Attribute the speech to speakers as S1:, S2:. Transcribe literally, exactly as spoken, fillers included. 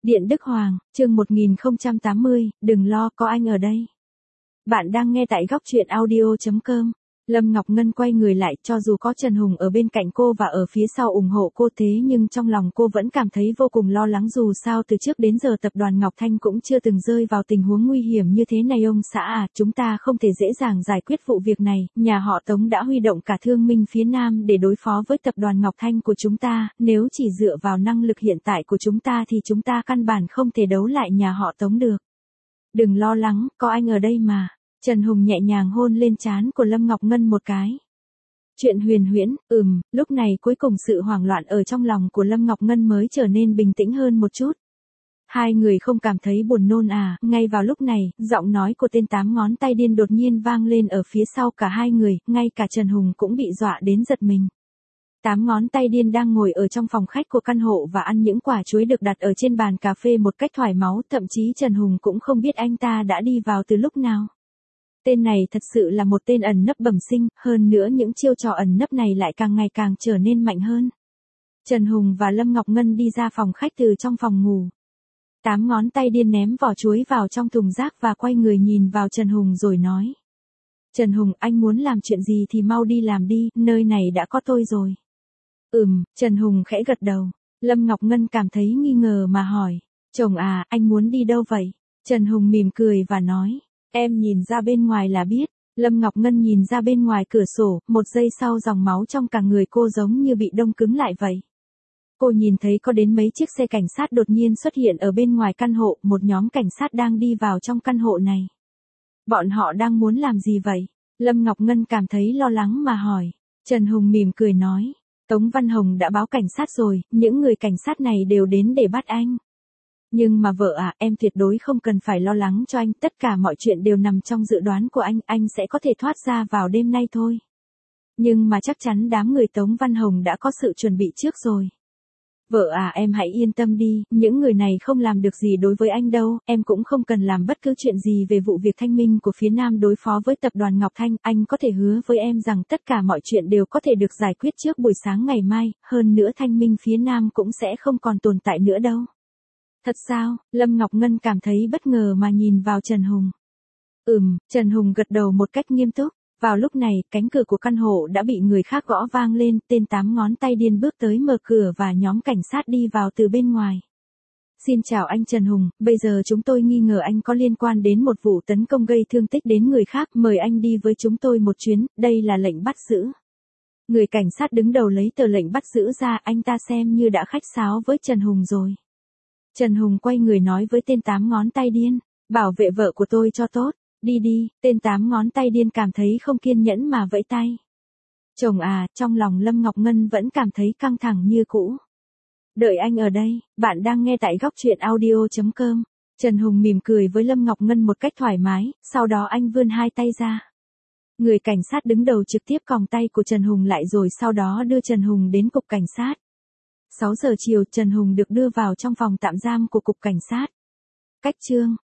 S1: Điện Đức Hoàng, chương một nghìn không trăm tám mươi, đừng lo, có anh ở đây. Bạn đang nghe tại góc truyện audio chấm com. Lâm Ngọc Ngân quay người lại, cho dù có Trần Hùng ở bên cạnh cô và ở phía sau ủng hộ cô thế nhưng trong lòng cô vẫn cảm thấy vô cùng lo lắng, dù sao từ trước đến giờ tập đoàn Ngọc Thanh cũng chưa từng rơi vào tình huống nguy hiểm như thế này. Ông xã à, chúng ta không thể dễ dàng giải quyết vụ việc này, nhà họ Tống đã huy động cả thương minh phía Nam để đối phó với tập đoàn Ngọc Thanh của chúng ta, nếu chỉ dựa vào năng lực hiện tại của chúng ta thì chúng ta căn bản không thể đấu lại nhà họ Tống được. Đừng lo lắng, có anh ở đây mà. Trần Hùng nhẹ nhàng hôn lên trán của Lâm Ngọc Ngân một cái. Chuyện huyền huyễn, ừm, lúc này cuối cùng sự hoảng loạn ở trong lòng của Lâm Ngọc Ngân mới trở nên bình tĩnh hơn một chút. Hai người không cảm thấy buồn nôn à? Ngay vào lúc này, giọng nói của tên tám ngón tay điên đột nhiên vang lên ở phía sau cả hai người, ngay cả Trần Hùng cũng bị dọa đến giật mình. Tám ngón tay điên đang ngồi ở trong phòng khách của căn hộ và ăn những quả chuối được đặt ở trên bàn cà phê một cách thoải mái, thậm chí Trần Hùng cũng không biết anh ta đã đi vào từ lúc nào. Tên này thật sự là một tên ẩn nấp bẩm sinh, hơn nữa những chiêu trò ẩn nấp này lại càng ngày càng trở nên mạnh hơn. Trần Hùng và Lâm Ngọc Ngân đi ra phòng khách từ trong phòng ngủ. Tám ngón tay điên ném vỏ chuối vào trong thùng rác và quay người nhìn vào Trần Hùng rồi nói. Trần Hùng, anh muốn làm chuyện gì thì mau đi làm đi, nơi này đã có tôi rồi. Ừm, Trần Hùng khẽ gật đầu. Lâm Ngọc Ngân cảm thấy nghi ngờ mà hỏi. Chồng à, anh muốn đi đâu vậy? Trần Hùng mỉm cười và nói. Em nhìn ra bên ngoài là biết. Lâm Ngọc Ngân nhìn ra bên ngoài cửa sổ, một giây sau dòng máu trong cả người cô giống như bị đông cứng lại vậy. Cô nhìn thấy có đến mấy chiếc xe cảnh sát đột nhiên xuất hiện ở bên ngoài căn hộ, một nhóm cảnh sát đang đi vào trong căn hộ này. Bọn họ đang muốn làm gì vậy? Lâm Ngọc Ngân cảm thấy lo lắng mà hỏi. Trần Hùng mỉm cười nói. Tống Văn Hồng đã báo cảnh sát rồi, những người cảnh sát này đều đến để bắt anh. Nhưng mà vợ à, em tuyệt đối không cần phải lo lắng cho anh, tất cả mọi chuyện đều nằm trong dự đoán của anh, anh sẽ có thể thoát ra vào đêm nay thôi. Nhưng mà chắc chắn đám người Tống Văn Hồng đã có sự chuẩn bị trước rồi. Vợ à, em hãy yên tâm đi, những người này không làm được gì đối với anh đâu, em cũng không cần làm bất cứ chuyện gì về vụ việc thanh minh của phía Nam đối phó với tập đoàn Ngọc Thanh, anh có thể hứa với em rằng tất cả mọi chuyện đều có thể được giải quyết trước buổi sáng ngày mai, hơn nữa thanh minh phía Nam cũng sẽ không còn tồn tại nữa đâu. Thật sao? Lâm Ngọc Ngân cảm thấy bất ngờ mà nhìn vào Trần Hùng. Ừm, Trần Hùng gật đầu một cách nghiêm túc. Vào lúc này, cánh cửa của căn hộ đã bị người khác gõ vang lên, tên tám ngón tay điên bước tới mở cửa và nhóm cảnh sát đi vào từ bên ngoài. Xin chào anh Trần Hùng, bây giờ chúng tôi nghi ngờ anh có liên quan đến một vụ tấn công gây thương tích đến người khác, mời anh đi với chúng tôi một chuyến, đây là lệnh bắt giữ. Người cảnh sát đứng đầu lấy tờ lệnh bắt giữ ra, anh ta xem như đã khách sáo với Trần Hùng rồi. Trần Hùng quay người nói với tên tám ngón tay điên, bảo vệ vợ của tôi cho tốt, đi đi, tên tám ngón tay điên cảm thấy không kiên nhẫn mà vẫy tay. Chồng à, trong lòng Lâm Ngọc Ngân vẫn cảm thấy căng thẳng như cũ. Đợi anh ở đây, bạn đang nghe tại góc truyện audio chấm com. Trần Hùng mỉm cười với Lâm Ngọc Ngân một cách thoải mái, sau đó anh vươn hai tay ra. Người cảnh sát đứng đầu trực tiếp còng tay của Trần Hùng lại rồi sau đó đưa Trần Hùng đến cục cảnh sát. sáu giờ chiều Trần Hùng được đưa vào trong phòng tạm giam của cục cảnh sát. Cách chương